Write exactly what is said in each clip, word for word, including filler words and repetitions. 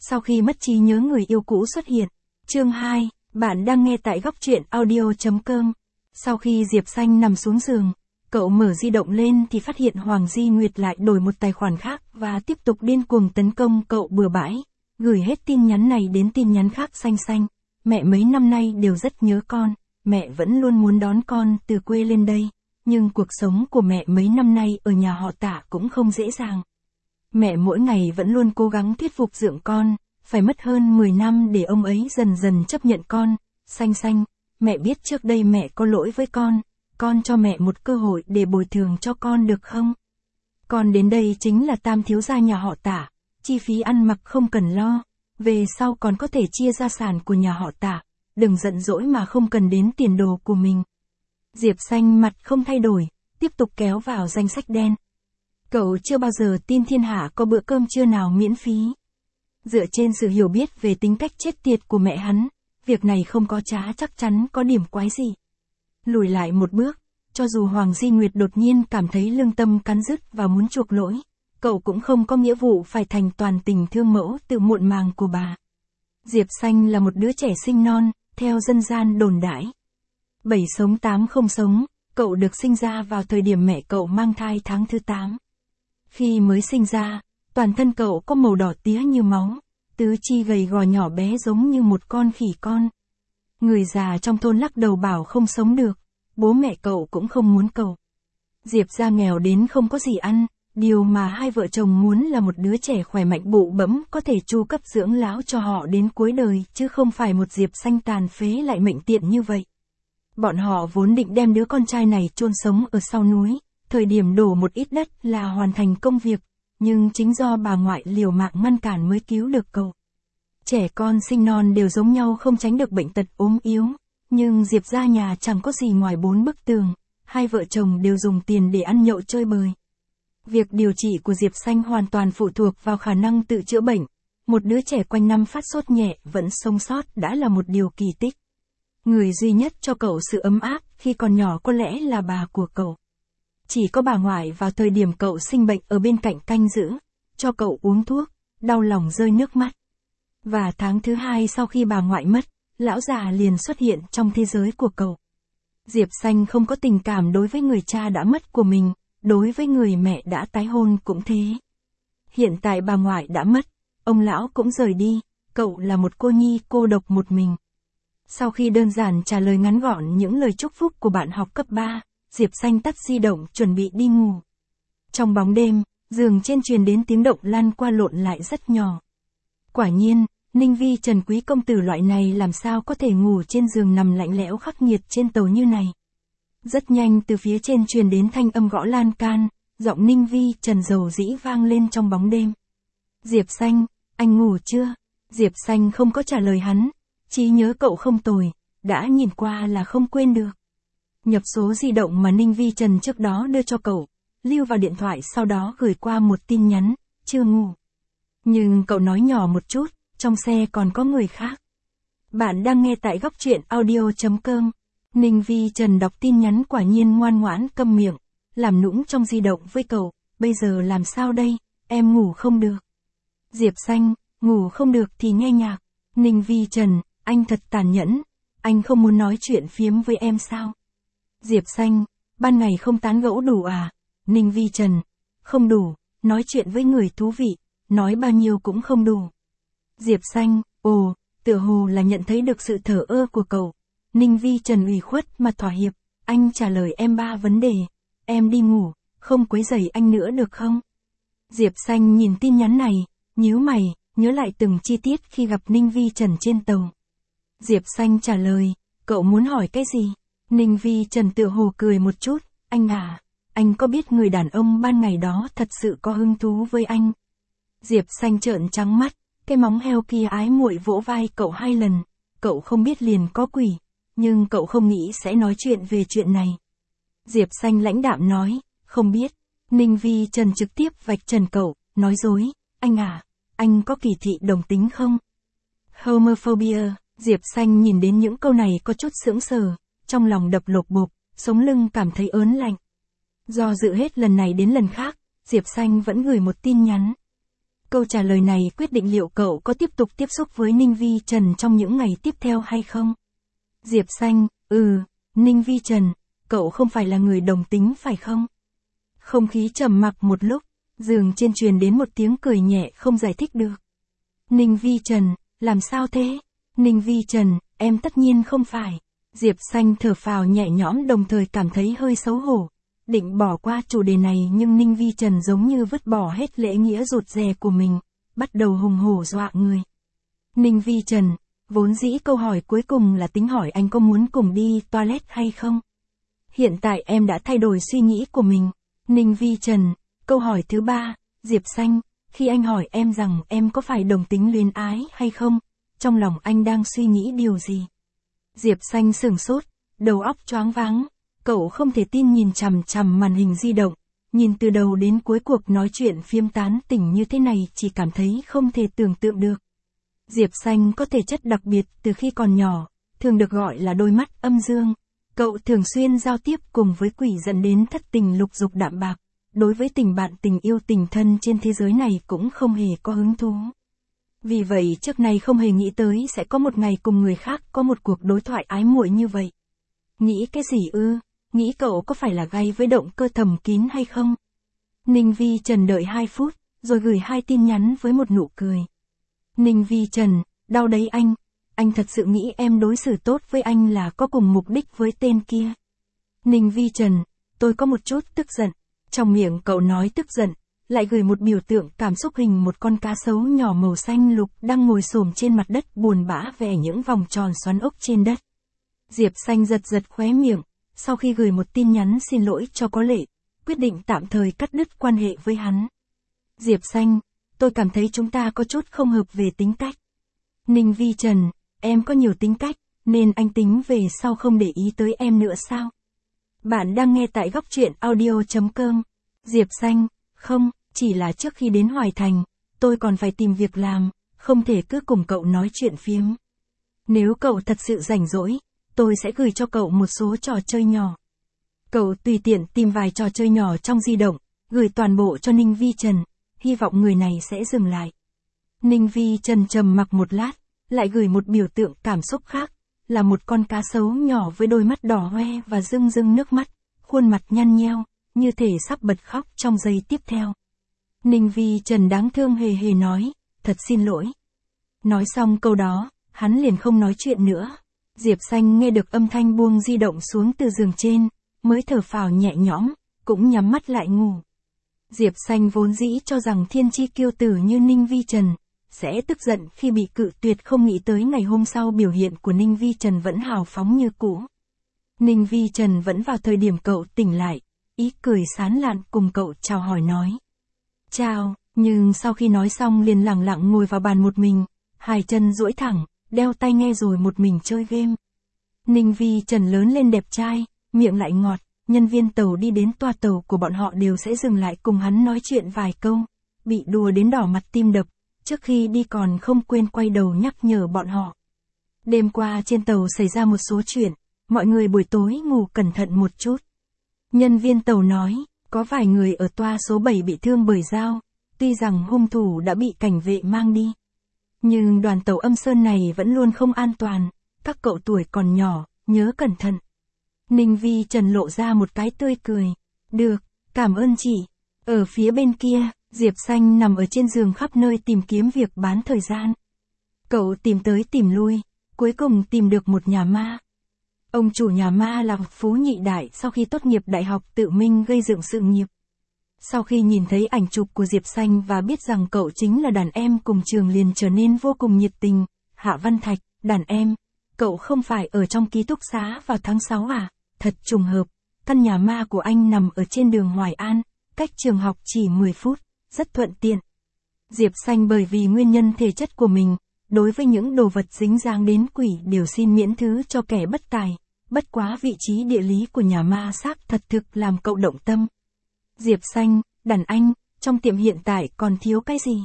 Sau khi mất trí nhớ người yêu cũ xuất hiện. Chương hai, bạn đang nghe tại góc truyện audio chấm com. Sau khi Diệp Xanh nằm xuống giường, cậu mở di động lên thì phát hiện Hoàng Di Nguyệt lại đổi một tài khoản khác và tiếp tục điên cuồng tấn công cậu bừa bãi, gửi hết tin nhắn này đến tin nhắn khác. Xanh xanh, mẹ mấy năm nay đều rất nhớ con, mẹ vẫn luôn muốn đón con từ quê lên đây, nhưng cuộc sống của mẹ mấy năm nay ở nhà họ Tạ cũng không dễ dàng. Mẹ mỗi ngày vẫn luôn cố gắng thuyết phục dưỡng con, phải mất hơn mười năm để ông ấy dần dần chấp nhận con. Xanh xanh, mẹ biết trước đây mẹ có lỗi với con, con cho mẹ một cơ hội để bồi thường cho con được không? Con đến đây chính là tam thiếu gia nhà họ Tạ, chi phí ăn mặc không cần lo, về sau còn có thể chia gia sản của nhà họ Tạ, đừng giận dỗi mà không cần đến tiền đồ của mình. Diệp Xanh mặt không thay đổi, tiếp tục kéo vào danh sách đen. Cậu chưa bao giờ tin thiên hạ có bữa cơm trưa nào miễn phí. Dựa trên sự hiểu biết về tính cách chết tiệt của mẹ hắn, việc này không có trá chắc chắn có điểm quái gì. Lùi lại một bước, cho dù Hoàng Di Nguyệt đột nhiên cảm thấy lương tâm cắn rứt và muốn chuộc lỗi, cậu cũng không có nghĩa vụ phải thành toàn tình thương mẫu từ muộn màng của bà. Diệp Xanh là một đứa trẻ sinh non, theo dân gian đồn đãi. Bảy sống tám không sống, cậu được sinh ra vào thời điểm mẹ cậu mang thai tháng thứ tám. Khi mới sinh ra, toàn thân cậu có màu đỏ tía như máu, tứ chi gầy gò nhỏ bé giống như một con khỉ con. Người già trong thôn lắc đầu bảo không sống được, bố mẹ cậu cũng không muốn cậu. Diệp gia nghèo đến không có gì ăn, điều mà hai vợ chồng muốn là một đứa trẻ khỏe mạnh bụ bẫm có thể chu cấp dưỡng lão cho họ đến cuối đời, chứ không phải một Diệp Xanh tàn phế lại mệnh tiện như vậy. Bọn họ vốn định đem đứa con trai này chôn sống ở sau núi, thời điểm đổ một ít đất là hoàn thành công việc, nhưng chính do bà ngoại liều mạng ngăn cản mới cứu được cậu. Trẻ con sinh non đều giống nhau không tránh được bệnh tật ốm yếu, nhưng Diệp gia nhà chẳng có gì ngoài bốn bức tường, hai vợ chồng đều dùng tiền để ăn nhậu chơi bời. Việc điều trị của Diệp Xanh hoàn toàn phụ thuộc vào khả năng tự chữa bệnh, một đứa trẻ quanh năm phát sốt nhẹ vẫn sống sót đã là một điều kỳ tích. Người duy nhất cho cậu sự ấm áp khi còn nhỏ có lẽ là bà của cậu. Chỉ có bà ngoại vào thời điểm cậu sinh bệnh ở bên cạnh canh giữ, cho cậu uống thuốc, đau lòng rơi nước mắt. Và tháng thứ hai sau khi bà ngoại mất, lão già liền xuất hiện trong thế giới của cậu. Diệp Xanh không có tình cảm đối với người cha đã mất của mình, đối với người mẹ đã tái hôn cũng thế. Hiện tại bà ngoại đã mất, ông lão cũng rời đi, cậu là một cô nhi cô độc một mình. Sau khi đơn giản trả lời ngắn gọn những lời chúc phúc của bạn học cấp ba, Diệp Xanh tắt di động chuẩn bị đi ngủ. Trong bóng đêm, giường trên truyền đến tiếng động lan qua lộn lại rất nhỏ. Quả nhiên, Ninh Vi Trần quý công tử loại này làm sao có thể ngủ trên giường nằm lạnh lẽo khắc nghiệt trên tàu như này. Rất nhanh từ phía trên truyền đến thanh âm gõ lan can, giọng Ninh Vi Trần dầu dĩ vang lên trong bóng đêm. Diệp Xanh, anh ngủ chưa? Diệp Xanh không có trả lời hắn, trí nhớ cậu không tồi, đã nhìn qua là không quên được. Nhập số di động mà Ninh Vi Trần trước đó đưa cho cậu, lưu vào điện thoại sau đó gửi qua một tin nhắn, chưa ngủ. Nhưng cậu nói nhỏ một chút, trong xe còn có người khác. Bạn đang nghe tại góc truyện audio chấm com. Ninh Vi Trần đọc tin nhắn quả nhiên ngoan ngoãn câm miệng, làm nũng trong di động với cậu, bây giờ làm sao đây, em ngủ không được. Diệp Xanh, ngủ không được thì nghe nhạc. Ninh Vi Trần, anh thật tàn nhẫn, anh không muốn nói chuyện phiếm với em sao? Diệp Xanh, ban ngày không tán gẫu đủ à? Ninh Vi Trần, không đủ, nói chuyện với người thú vị, nói bao nhiêu cũng không đủ. Diệp Xanh, ồ, tựa hồ là nhận thấy được sự thờ ơ của cậu. Ninh Vi Trần ủy khuất mà thỏa hiệp, anh trả lời em ba vấn đề, em đi ngủ, không quấy rầy anh nữa được không? Diệp Xanh nhìn tin nhắn này, nhíu mày, nhớ lại từng chi tiết khi gặp Ninh Vi Trần trên tàu. Diệp Xanh trả lời, cậu muốn hỏi cái gì? Ninh Vi Trần tựa hồ cười một chút, anh à, anh có biết người đàn ông ban ngày đó thật sự có hứng thú với anh? Diệp Xanh trợn trắng mắt, cái móng heo kia ái muội vỗ vai cậu hai lần, cậu không biết liền có quỷ, nhưng cậu không nghĩ sẽ nói chuyện về chuyện này. Diệp Xanh lãnh đạm nói, không biết. Ninh Vi Trần trực tiếp vạch trần cậu, nói dối, anh à, anh có kỳ thị đồng tính không? Homophobia, Diệp Xanh nhìn đến những câu này có chút sững sờ, trong lòng đập lộp bộp, sống lưng cảm thấy ớn lạnh. Do dự hết lần này đến lần khác, Diệp Xanh vẫn gửi một tin nhắn. Câu trả lời này quyết định liệu cậu có tiếp tục tiếp xúc với Ninh Vi Trần trong những ngày tiếp theo hay không. Diệp Xanh, ừ, Ninh Vi Trần, cậu không phải là người đồng tính phải không? Không khí trầm mặc một lúc, giường trên truyền đến một tiếng cười nhẹ không giải thích được. Ninh Vi Trần, làm sao thế? Ninh Vi Trần, em tất nhiên không phải. Diệp Xanh thở phào nhẹ nhõm đồng thời cảm thấy hơi xấu hổ. Định bỏ qua chủ đề này nhưng Ninh Vi Trần giống như vứt bỏ hết lễ nghĩa rụt rè của mình, bắt đầu hùng hổ dọa người. Ninh Vi Trần, vốn dĩ câu hỏi cuối cùng là tính hỏi anh có muốn cùng đi toilet hay không? Hiện tại em đã thay đổi suy nghĩ của mình. Ninh Vi Trần, câu hỏi thứ ba, Diệp Xanh, khi anh hỏi em rằng em có phải đồng tính luyến ái hay không, trong lòng anh đang suy nghĩ điều gì? Diệp Xanh sửng sốt, đầu óc choáng váng, cậu không thể tin nhìn chằm chằm màn hình di động, nhìn từ đầu đến cuối cuộc nói chuyện phiếm tán tỉnh như thế này chỉ cảm thấy không thể tưởng tượng được. Diệp Xanh có thể chất đặc biệt từ khi còn nhỏ, thường được gọi là đôi mắt âm dương. Cậu thường xuyên giao tiếp cùng với quỷ dẫn đến thất tình lục dục đạm bạc, đối với tình bạn tình yêu tình thân trên thế giới này cũng không hề có hứng thú. Vì vậy trước này không hề nghĩ tới sẽ có một ngày cùng người khác có một cuộc đối thoại ái muội như vậy. Nghĩ cái gì ư? Nghĩ cậu có phải là gay với động cơ thầm kín hay không? Ninh Vi Trần đợi hai phút, rồi gửi hai tin nhắn với một nụ cười. Ninh Vi Trần, đau đấy anh. Anh thật sự nghĩ em đối xử tốt với anh là có cùng mục đích với tên kia. Ninh Vi Trần, tôi có một chút tức giận. Trong miệng cậu nói tức giận, lại gửi một biểu tượng cảm xúc hình một con cá sấu nhỏ màu xanh lục đang ngồi xổm trên mặt đất buồn bã vẽ những vòng tròn xoắn ốc trên đất. Diệp Xanh giật giật khóe miệng, sau khi gửi một tin nhắn xin lỗi cho có lệ, quyết định tạm thời cắt đứt quan hệ với hắn. Diệp Xanh, tôi cảm thấy chúng ta có chút không hợp về tính cách. Ninh Vi Trần, em có nhiều tính cách, nên anh tính về sau không để ý tới em nữa sao? Bạn đang nghe tại góc truyện audio chấm com. Diệp Xanh, không, chỉ là trước khi đến Hoài Thành, tôi còn phải tìm việc làm, không thể cứ cùng cậu nói chuyện phiếm. Nếu cậu thật sự rảnh rỗi, tôi sẽ gửi cho cậu một số trò chơi nhỏ. Cậu tùy tiện tìm vài trò chơi nhỏ trong di động, gửi toàn bộ cho Ninh Vi Trần, hy vọng người này sẽ dừng lại. Ninh Vi Trần trầm mặc một lát, lại gửi một biểu tượng cảm xúc khác, là một con cá sấu nhỏ với đôi mắt đỏ hoe và rưng rưng nước mắt, khuôn mặt nhăn nheo, như thể sắp bật khóc trong giây tiếp theo. Ninh Vi Trần đáng thương hề hề nói, thật xin lỗi. Nói xong câu đó, hắn liền không nói chuyện nữa. Diệp Xanh nghe được âm thanh buông di động xuống từ giường trên, mới thở phào nhẹ nhõm, cũng nhắm mắt lại ngủ. Diệp Xanh vốn dĩ cho rằng thiên chi kiêu tử như Ninh Vi Trần sẽ tức giận khi bị cự tuyệt, không nghĩ tới ngày hôm sau biểu hiện của Ninh Vi Trần vẫn hào phóng như cũ. Ninh Vi Trần vẫn vào thời điểm cậu tỉnh lại, ý cười sán lạn cùng cậu chào hỏi nói. Chào, nhưng sau khi nói xong liền lẳng lặng ngồi vào bàn một mình, hai chân duỗi thẳng, đeo tai nghe rồi một mình chơi game. Ninh Vi Trần lớn lên đẹp trai, miệng lại ngọt, nhân viên tàu đi đến toa tàu của bọn họ đều sẽ dừng lại cùng hắn nói chuyện vài câu, bị đùa đến đỏ mặt tim đập, trước khi đi còn không quên quay đầu nhắc nhở bọn họ. Đêm qua trên tàu xảy ra một số chuyện, mọi người buổi tối ngủ cẩn thận một chút. Nhân viên tàu nói, có vài người ở toa số bảy bị thương bởi dao, tuy rằng hung thủ đã bị cảnh vệ mang đi. Nhưng đoàn tàu Âm Sơn này vẫn luôn không an toàn, các cậu tuổi còn nhỏ, nhớ cẩn thận. Ninh Vi Trần lộ ra một cái tươi cười. Được, cảm ơn chị. Ở phía bên kia, Diệp Xanh nằm ở trên giường khắp nơi tìm kiếm việc bán thời gian. Cậu tìm tới tìm lui, cuối cùng tìm được một nhà ma. Ông chủ nhà ma là Phú Nhị Đại sau khi tốt nghiệp đại học tự mình gây dựng sự nghiệp. Sau khi nhìn thấy ảnh chụp của Diệp Xanh và biết rằng cậu chính là đàn em cùng trường liền trở nên vô cùng nhiệt tình. Hạ Văn Thạch, đàn em, cậu không phải ở trong ký túc xá vào tháng sáu à? Thật trùng hợp, căn nhà ma của anh nằm ở trên đường Hoài An, cách trường học chỉ mười phút, rất thuận tiện. Diệp Xanh bởi vì nguyên nhân thể chất của mình, đối với những đồ vật dính dáng đến quỷ đều xin miễn thứ cho kẻ bất tài, bất quá vị trí địa lý của nhà ma xác thật thực làm cậu động tâm. Diệp Xanh, đàn anh, trong tiệm hiện tại còn thiếu cái gì?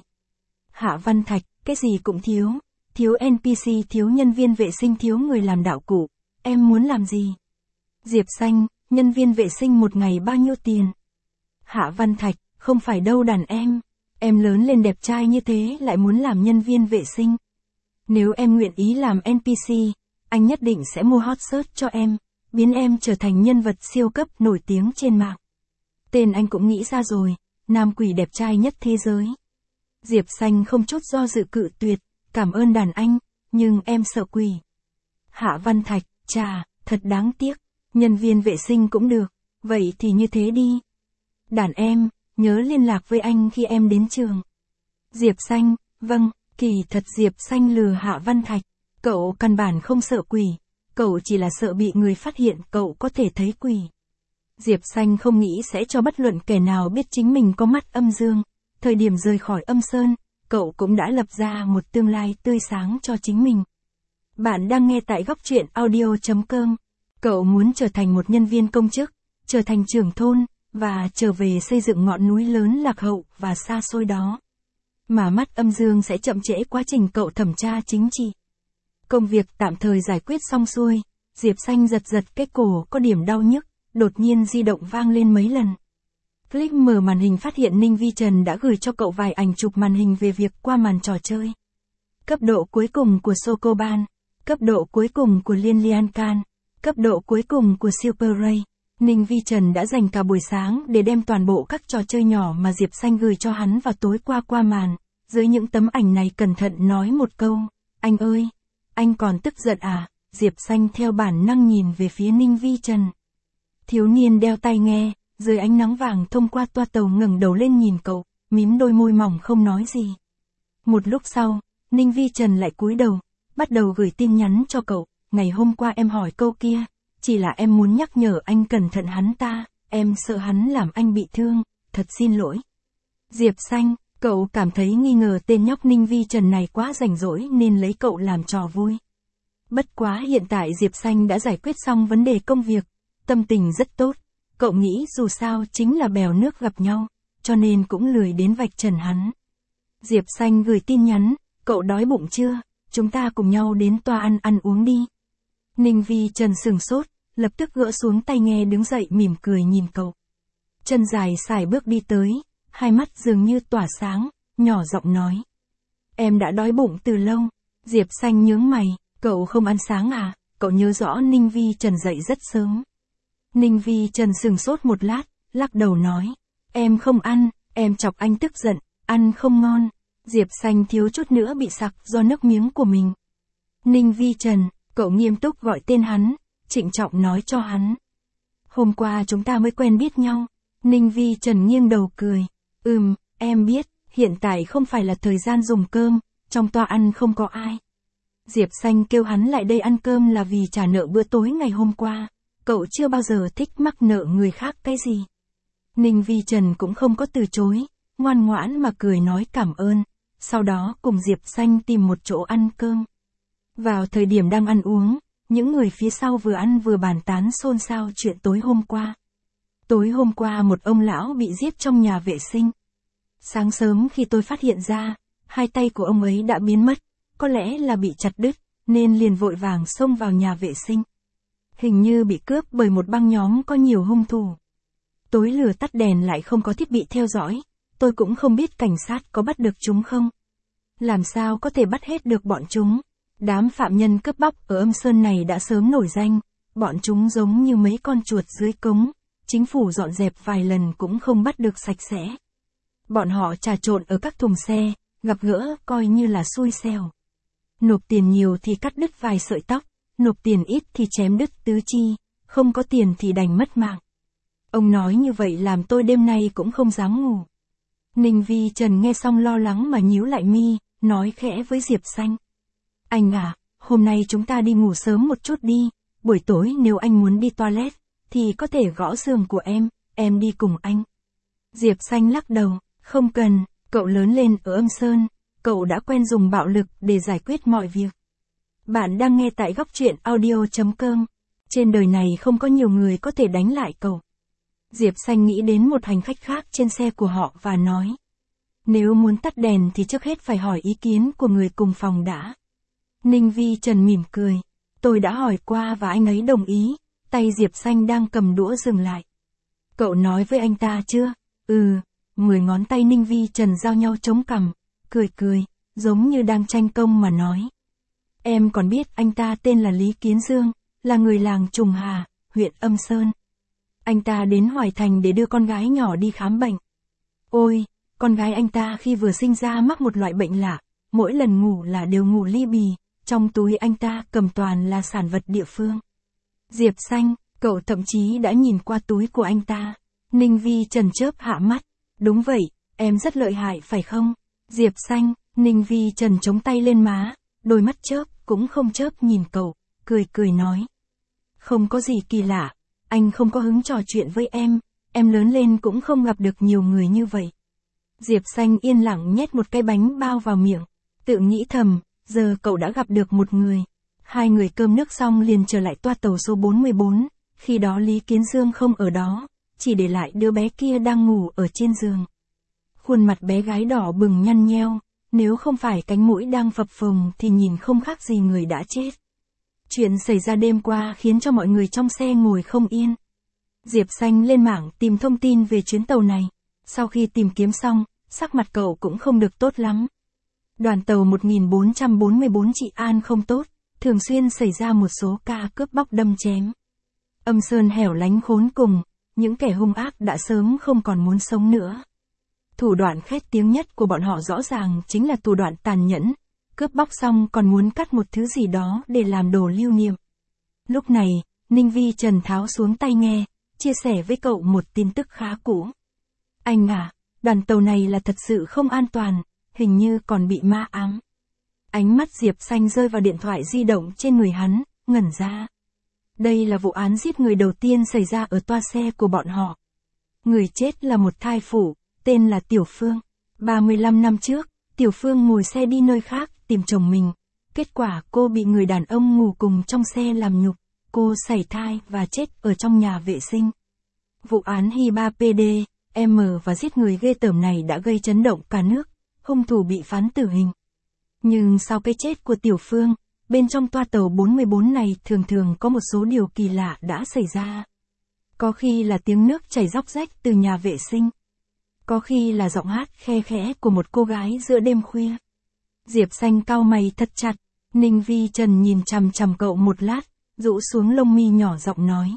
Hạ Văn Thạch, cái gì cũng thiếu, thiếu en pê xê, thiếu nhân viên vệ sinh, thiếu người làm đạo cụ, em muốn làm gì? Diệp Xanh, nhân viên vệ sinh một ngày bao nhiêu tiền? Hạ Văn Thạch, không phải đâu đàn em, Em lớn lên đẹp trai như thế lại muốn làm nhân viên vệ sinh. Nếu em nguyện ý làm en pê xê, anh nhất định sẽ mua hot search cho em, biến em trở thành nhân vật siêu cấp nổi tiếng trên mạng. Tên anh cũng nghĩ ra rồi, nam quỷ đẹp trai nhất thế giới. Diệp Xanh không chút do dự cự tuyệt, cảm ơn đàn anh, nhưng em sợ quỷ. Hạ Văn Thạch, chà, thật đáng tiếc, nhân viên vệ sinh cũng được, vậy thì như thế đi. Đàn em, nhớ liên lạc với anh khi em đến trường. Diệp Xanh, vâng, kỳ thật Diệp Xanh lừa Hạ Văn Thạch, cậu căn bản không sợ quỷ, cậu chỉ là sợ bị người phát hiện cậu có thể thấy quỷ. Diệp Xanh không nghĩ sẽ cho bất luận kẻ nào biết chính mình có mắt âm dương, thời điểm rời khỏi âm sơn, cậu cũng đã lập ra một tương lai tươi sáng cho chính mình. Bạn đang nghe tại góc truyện audio chấm com. Cậu muốn trở thành một nhân viên công chức, trở thành trưởng thôn, và trở về xây dựng ngọn núi lớn lạc hậu và xa xôi đó. Mà mắt âm dương sẽ chậm trễ quá trình cậu thẩm tra chính trị. Công việc tạm thời giải quyết xong xuôi, Diệp Xanh giật giật cái cổ có điểm đau nhức, đột nhiên di động vang lên mấy lần. Click mở màn hình phát hiện Ninh Vi Trần đã gửi cho cậu vài ảnh chụp màn hình về việc qua màn trò chơi. Cấp độ cuối cùng của Sokoban, cấp độ cuối cùng của Liên Lian Can, cấp độ cuối cùng của Super Ray. Ninh Vi Trần đã dành cả buổi sáng để đem toàn bộ các trò chơi nhỏ mà Diệp Xanh gửi cho hắn vào tối qua qua màn. Dưới những tấm ảnh này cẩn thận nói một câu, anh ơi, anh còn tức giận à? Diệp Xanh theo bản năng nhìn về phía Ninh Vi Trần. Thiếu niên đeo tai nghe, dưới ánh nắng vàng thông qua toa tàu ngẩng đầu lên nhìn cậu, mím đôi môi mỏng không nói gì. Một lúc sau, Ninh Vi Trần lại cúi đầu, bắt đầu gửi tin nhắn cho cậu, ngày hôm qua em hỏi câu kia, chỉ là em muốn nhắc nhở anh cẩn thận hắn ta, em sợ hắn làm anh bị thương, thật xin lỗi. Diệp Xanh, cậu cảm thấy nghi ngờ tên nhóc Ninh Vi Trần này quá rảnh rỗi nên lấy cậu làm trò vui. Bất quá hiện tại Diệp Xanh đã giải quyết xong vấn đề công việc, tâm tình rất tốt, cậu nghĩ dù sao chính là bèo nước gặp nhau, cho nên cũng lười đến vạch trần hắn. Diệp Xanh gửi tin nhắn, cậu đói bụng chưa, chúng ta cùng nhau đến toa ăn ăn uống đi. Ninh Vi Trần sừng sốt, lập tức gỡ xuống tai nghe đứng dậy mỉm cười nhìn cậu. Chân dài sải bước đi tới, hai mắt dường như tỏa sáng, nhỏ giọng nói. Em đã đói bụng từ lâu. Diệp Xanh nhướng mày, cậu không ăn sáng à? Cậu nhớ rõ Ninh Vi Trần dậy rất sớm. Ninh Vi Trần sừng sốt một lát, lắc đầu nói. Em không ăn, em chọc anh tức giận, ăn không ngon. Diệp Xanh thiếu chút nữa bị sặc do nước miếng của mình. Ninh Vi Trần, cậu nghiêm túc gọi tên hắn, trịnh trọng nói cho hắn. Hôm qua chúng ta mới quen biết nhau. Ninh Vi Trần nghiêng đầu cười. Ừm, em biết, hiện tại không phải là thời gian dùng cơm, trong toa ăn không có ai. Diệp Xanh kêu hắn lại đây ăn cơm là vì trả nợ bữa tối ngày hôm qua. Cậu chưa bao giờ thích mắc nợ người khác cái gì. Ninh Vi Trần cũng không có từ chối, ngoan ngoãn mà cười nói cảm ơn, sau đó cùng Diệp Xanh tìm một chỗ ăn cơm. Vào thời điểm đang ăn uống, những người phía sau vừa ăn vừa bàn tán xôn xao chuyện tối hôm qua. Tối hôm qua một ông lão bị giết trong nhà vệ sinh. Sáng sớm khi tôi phát hiện ra, hai tay của ông ấy đã biến mất, có lẽ là bị chặt đứt, nên liền vội vàng xông vào nhà vệ sinh. Hình như bị cướp bởi một băng nhóm có nhiều hung thủ. Tối lửa tắt đèn lại không có thiết bị theo dõi, tôi cũng không biết cảnh sát có bắt được chúng không. Làm sao có thể bắt hết được bọn chúng? Đám phạm nhân cướp bóc ở âm sơn này đã sớm nổi danh, bọn chúng giống như mấy con chuột dưới cống, chính phủ dọn dẹp vài lần cũng không bắt được sạch sẽ. Bọn họ trà trộn ở các thùng xe, gặp gỡ coi như là xui xẻo. Nộp tiền nhiều thì cắt đứt vài sợi tóc, nộp tiền ít thì chém đứt tứ chi, không có tiền thì đành mất mạng. Ông nói như vậy làm tôi đêm nay cũng không dám ngủ. Ninh Vi Trần nghe xong lo lắng mà nhíu lại mi, nói khẽ với Diệp Xanh. Anh à, hôm nay chúng ta đi ngủ sớm một chút đi, buổi tối nếu anh muốn đi toilet, thì có thể gõ giường của em, em đi cùng anh. Diệp Xanh lắc đầu, không cần, cậu lớn lên ở âm sơn, cậu đã quen dùng bạo lực để giải quyết mọi việc. Bạn đang nghe tại góc truyện audio chấm com. Trên đời này không có nhiều người có thể đánh lại cậu. Diệp Xanh nghĩ đến một hành khách khác trên xe của họ và nói. Nếu muốn tắt đèn thì trước hết phải hỏi ý kiến của người cùng phòng đã. Ninh Vi Trần mỉm cười. Tôi đã hỏi qua và anh ấy đồng ý. Tay Diệp Xanh đang cầm đũa dừng lại. Cậu nói với anh ta chưa? Ừ. mười ngón tay Ninh Vi Trần giao nhau chống cằm, cười cười, giống như đang tranh công mà nói. Em còn biết anh ta tên là Lý Kiến Dương, là người làng Trùng Hà, huyện Âm Sơn. Anh ta đến Hoài Thành để đưa con gái nhỏ đi khám bệnh. Ôi, con gái anh ta khi vừa sinh ra mắc một loại bệnh lạ, mỗi lần ngủ là đều ngủ li bì, trong túi anh ta cầm toàn là sản vật địa phương. Diệp Xanh, cậu thậm chí đã nhìn qua túi của anh ta. Ninh Vi Trần chớp hạ mắt. Đúng vậy, em rất lợi hại phải không? Diệp Xanh, Ninh Vi Trần chống tay lên má, đôi mắt chớp, cũng không chớp nhìn cậu, cười cười nói. Không có gì kỳ lạ, anh không có hứng trò chuyện với em, em lớn lên cũng không gặp được nhiều người như vậy. Diệp Xanh yên lặng nhét một cái bánh bao vào miệng, tự nghĩ thầm, giờ cậu đã gặp được một người. Hai người cơm nước xong liền trở lại toa tàu số bốn mươi bốn, khi đó Lý Kiến Dương không ở đó, chỉ để lại đứa bé kia đang ngủ ở trên giường. Khuôn mặt bé gái đỏ bừng nhăn nheo, nếu không phải cánh mũi đang phập phồng thì nhìn không khác gì người đã chết. Chuyện xảy ra đêm qua khiến cho mọi người trong xe ngồi không yên. Diệp Xanh lên mạng tìm thông tin về chuyến tàu này. Sau khi tìm kiếm xong, sắc mặt cậu cũng không được tốt lắm. Đoàn tàu một nghìn bốn trăm bốn mươi bốn Trị An không tốt, thường xuyên xảy ra một số ca cướp bóc đâm chém. Âm Sơn hẻo lánh khốn cùng, những kẻ hung ác đã sớm không còn muốn sống nữa. Thủ đoạn khét tiếng nhất của bọn họ rõ ràng chính là thủ đoạn tàn nhẫn, cướp bóc xong còn muốn cắt một thứ gì đó để làm đồ lưu niệm. Lúc này, Ninh Vi Trần tháo xuống tai nghe, chia sẻ với cậu một tin tức khá cũ. Anh à, đoàn tàu này là thật sự không an toàn, hình như còn bị ma ám. Ánh mắt Diệp Xanh rơi vào điện thoại di động trên người hắn, ngẩn ra. Đây là vụ án giết người đầu tiên xảy ra ở toa xe của bọn họ. Người chết là một thai phụ, tên là Tiểu Phương. ba mươi lăm năm trước, Tiểu Phương ngồi xe đi nơi khác tìm chồng mình. Kết quả cô bị người đàn ông ngủ cùng trong xe làm nhục. Cô sảy thai và chết ở trong nhà vệ sinh. Vụ án Hiba pê đê, em và giết người ghê tởm này đã gây chấn động cả nước. Hung thủ bị phán tử hình. Nhưng sau cái chết của Tiểu Phương, bên trong toa tàu bốn mươi bốn này thường thường có một số điều kỳ lạ đã xảy ra. Có khi là tiếng nước chảy róc rách từ nhà vệ sinh. Có khi là giọng hát khe khẽ của một cô gái giữa đêm khuya. Diệp Xanh cau mày thật chặt, Ninh Vi Trần nhìn chằm chằm cậu một lát, rũ xuống lông mi nhỏ giọng nói.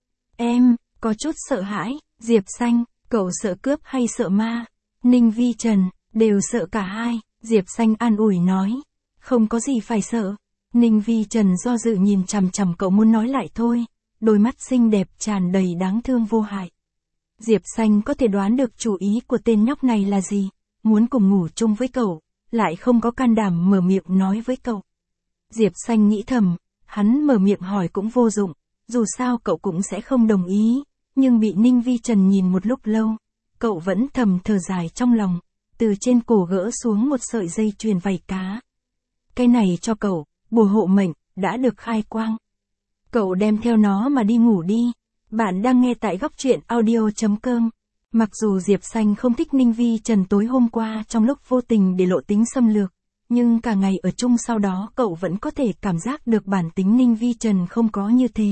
Em, có chút sợ hãi, Diệp Xanh, cậu sợ cướp hay sợ ma? Ninh Vi Trần, đều sợ cả hai, Diệp Xanh an ủi nói. Không có gì phải sợ. Ninh Vi Trần do dự nhìn chằm chằm cậu muốn nói lại thôi, đôi mắt xinh đẹp tràn đầy đáng thương vô hại. Diệp Xanh có thể đoán được chủ ý của tên nhóc này là gì, muốn cùng ngủ chung với cậu, lại không có can đảm mở miệng nói với cậu. Diệp Xanh nghĩ thầm, hắn mở miệng hỏi cũng vô dụng, dù sao cậu cũng sẽ không đồng ý, nhưng bị Ninh Vi Trần nhìn một lúc lâu, cậu vẫn thầm thở dài trong lòng, từ trên cổ gỡ xuống một sợi dây chuyền vảy cá. Cái này cho cậu, bùa hộ mệnh, đã được khai quang. Cậu đem theo nó mà đi ngủ đi. Bạn đang nghe tại góc truyện audio chấm com. Mặc dù Diệp Xanh không thích Ninh Vi Trần tối hôm qua trong lúc vô tình để lộ tính xâm lược, nhưng cả ngày ở chung sau đó cậu vẫn có thể cảm giác được bản tính Ninh Vi Trần không có như thế.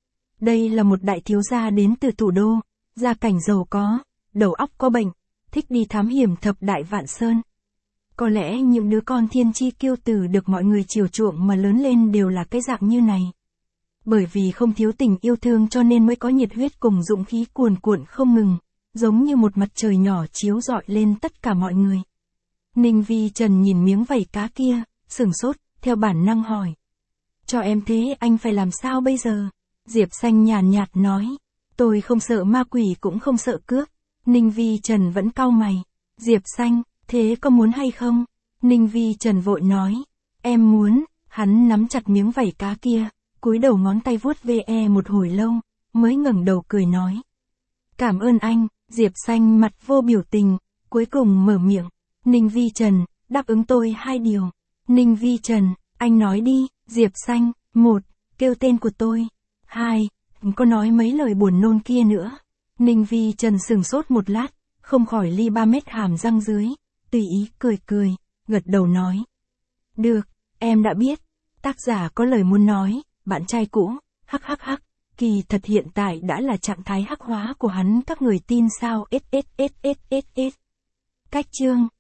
Đây là một đại thiếu gia đến từ thủ đô, gia cảnh giàu có, đầu óc có bệnh, thích đi thám hiểm thập đại vạn sơn. Có lẽ những đứa con thiên chi kiêu tử được mọi người chiều chuộng mà lớn lên đều là cái dạng như này. Bởi vì không thiếu tình yêu thương cho nên mới có nhiệt huyết cùng dũng khí cuồn cuộn không ngừng, giống như một mặt trời nhỏ chiếu rọi lên tất cả mọi người. Ninh Vi Trần nhìn miếng vảy cá kia, sửng sốt, theo bản năng hỏi. Cho em thế anh phải làm sao bây giờ? Diệp Xanh nhàn nhạt nói. Tôi không sợ ma quỷ cũng không sợ cướp. Ninh Vi Trần vẫn cau mày. Diệp Xanh, thế có muốn hay không? Ninh Vi Trần vội nói. Em muốn. Hắn nắm chặt miếng vảy cá kia, cúi đầu ngón tay vuốt ve một hồi lâu, mới ngẩng đầu cười nói. Cảm ơn anh. Diệp Xanh mặt vô biểu tình, cuối cùng mở miệng. Ninh Vi Trần, đáp ứng tôi hai điều. Ninh Vi Trần, anh nói đi. Diệp Xanh, một, kêu tên của tôi. Hai, có nói mấy lời buồn nôn kia nữa. Ninh Vi Trần sừng sốt một lát, không khỏi li ba mét hàm răng dưới, tùy ý cười cười, gật đầu nói. Được, em đã biết. Tác giả có lời muốn nói, bạn trai cũ, hắc hắc hắc, Kỳ thật hiện tại đã là trạng thái hắc hóa của hắn, các người tin sao? ét ét ét ét ét ét. Cách chương